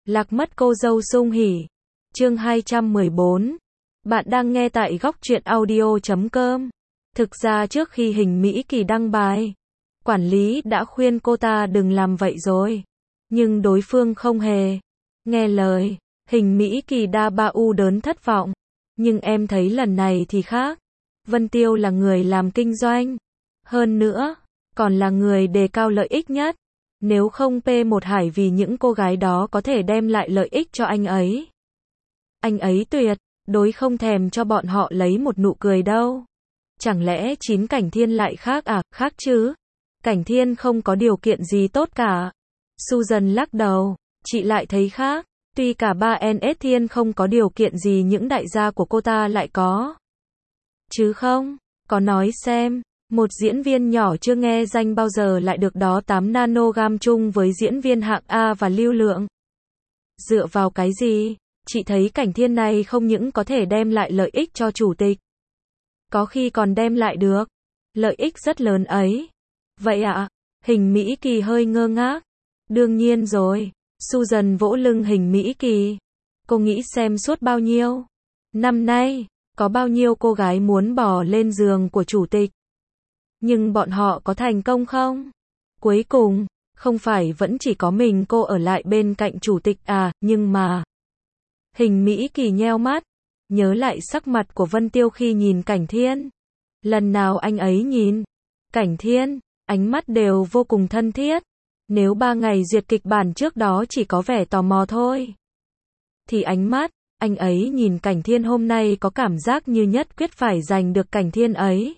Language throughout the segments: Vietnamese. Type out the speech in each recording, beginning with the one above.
Lạc mất cô dâu sung hỉ. Chương 214. Bạn đang nghe tại góc truyện audio.com. Thực ra trước khi Hình Mỹ Kỳ đăng bài, quản lý đã khuyên cô ta đừng làm vậy rồi. Nhưng đối phương không hề nghe lời. Hình Mỹ Kỳ đa ba u đớn thất vọng. Nhưng em thấy lần này thì khác. Vân Tiêu là người làm kinh doanh. Hơn nữa, còn là người đề cao lợi ích nhất. Nếu không P1 Hải vì những cô gái đó có thể đem lại lợi ích cho anh ấy. Anh ấy tuyệt đối không thèm cho bọn họ lấy một nụ cười đâu. Chẳng lẽ Chín Cảnh Thiên lại khác à? Khác chứ. Cảnh Thiên không có điều kiện gì tốt cả. Susan lắc đầu. Chị lại thấy khác. Tuy cả ba NS Thiên không có điều kiện gì những đại gia của cô ta lại có. Chứ không? Có nói xem. Một diễn viên nhỏ chưa nghe danh bao giờ lại được đó 8 nanogam chung với diễn viên hạng A và lưu lượng. Dựa vào cái gì? Chị thấy Cảnh Thiên này không những có thể đem lại lợi ích cho chủ tịch. Có khi còn đem lại được lợi ích rất lớn ấy. Vậy ạ? Hình Mỹ Kỳ hơi ngơ ngác. Đương nhiên rồi. Susan vỗ lưng Hình Mỹ Kỳ. Cô nghĩ xem suốt bao nhiêu năm nay, có bao nhiêu cô gái muốn bò lên giường của chủ tịch. Nhưng bọn họ có thành công không? Cuối cùng, không phải vẫn chỉ có mình cô ở lại bên cạnh chủ tịch à, nhưng mà... Hình Mỹ Kỳ nheo mắt, nhớ lại sắc mặt của Vân Tiêu khi nhìn Cảnh Thiên. Lần nào anh ấy nhìn Cảnh Thiên, ánh mắt đều vô cùng thân thiết. Nếu 3 ngày duyệt kịch bản trước đó chỉ có vẻ tò mò thôi, thì ánh mắt anh ấy nhìn Cảnh Thiên hôm nay có cảm giác như nhất quyết phải giành được Cảnh Thiên ấy.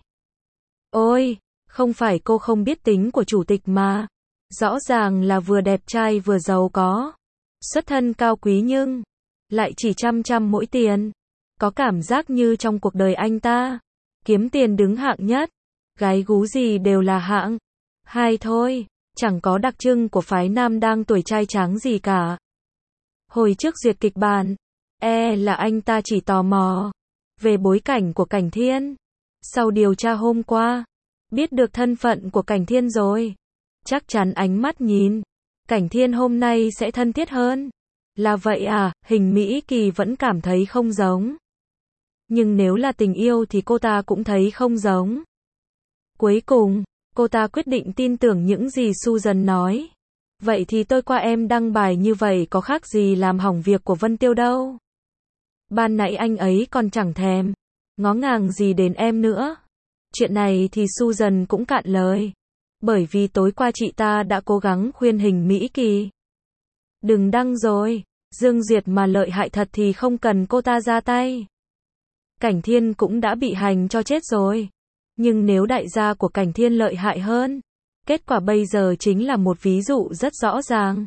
Ôi, không phải cô không biết tính của chủ tịch mà. Rõ ràng là vừa đẹp trai vừa giàu có. Xuất thân cao quý nhưng lại chỉ chăm mỗi tiền. Có cảm giác như trong cuộc đời anh ta, kiếm tiền đứng hạng nhất. Gái gú gì đều là hạng hai thôi. Chẳng có đặc trưng của phái nam đang tuổi trai tráng gì cả. Hồi trước duyệt kịch bản, là anh ta chỉ tò mò về bối cảnh của Cảnh Thiên. Sau điều tra hôm qua, biết được thân phận của Cảnh Thiên rồi. Chắc chắn ánh mắt nhìn Cảnh Thiên hôm nay sẽ thân thiết hơn. Là vậy à? Hình Mỹ Kỳ vẫn cảm thấy không giống. Nhưng nếu là tình yêu thì cô ta cũng thấy không giống. Cuối cùng, cô ta quyết định tin tưởng những gì Susan nói. Vậy thì tôi qua em đăng bài như vậy có khác gì làm hỏng việc của Vân Tiêu đâu. Ban nãy anh ấy còn chẳng thèm ngó ngàng gì đến em nữa. Chuyện này thì Susan cũng cạn lời. Bởi vì tối qua chị ta đã cố gắng khuyên Hình Mỹ Kỳ. Đừng đăng rồi. Dương Duyệt mà lợi hại thật thì không cần cô ta ra tay. Cảnh Thiên cũng đã bị hành cho chết rồi. Nhưng nếu đại gia của Cảnh Thiên lợi hại hơn, kết quả bây giờ chính là một ví dụ rất rõ ràng.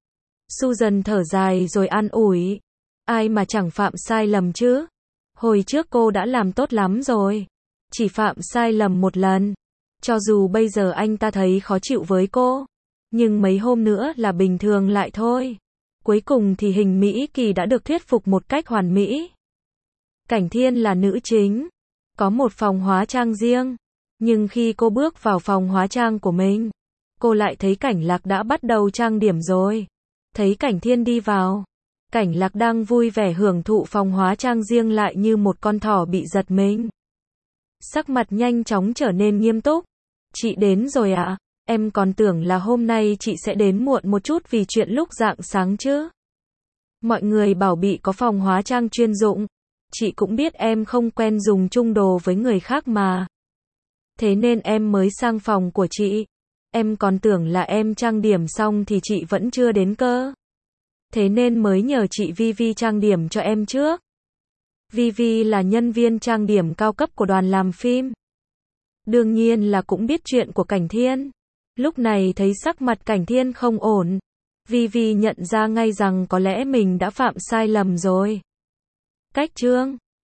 Susan thở dài rồi an ủi. Ai mà chẳng phạm sai lầm chứ? Hồi trước cô đã làm tốt lắm rồi. Chỉ phạm sai lầm một lần. Cho dù bây giờ anh ta thấy khó chịu với cô, nhưng mấy hôm nữa là bình thường lại thôi. Cuối cùng thì Hình Mỹ Kỳ đã được thuyết phục một cách hoàn mỹ. Cảnh Thiên là nữ chính, có một phòng hóa trang riêng. Nhưng khi cô bước vào phòng hóa trang của mình, cô lại thấy Cảnh Lạc đã bắt đầu trang điểm rồi. Thấy Cảnh Thiên đi vào, Cảnh Lạc đang vui vẻ hưởng thụ phòng hóa trang riêng lại như một con thỏ bị giật mình. Sắc mặt nhanh chóng trở nên nghiêm túc. Chị đến rồi ạ? Em còn tưởng là hôm nay chị sẽ đến muộn một chút vì chuyện lúc rạng sáng chứ. Mọi người bảo bị có phòng hóa trang chuyên dụng. Chị cũng biết em không quen dùng chung đồ với người khác mà. Thế nên em mới sang phòng của chị. Em còn tưởng là em trang điểm xong thì chị vẫn chưa đến cơ. Thế nên mới nhờ chị Vivi trang điểm cho em trước. Vivi là nhân viên trang điểm cao cấp của đoàn làm phim. Đương nhiên là cũng biết chuyện của Cảnh Thiên. Lúc này thấy sắc mặt Cảnh Thiên không ổn, Vivi nhận ra ngay rằng có lẽ mình đã phạm sai lầm rồi. Cách trương,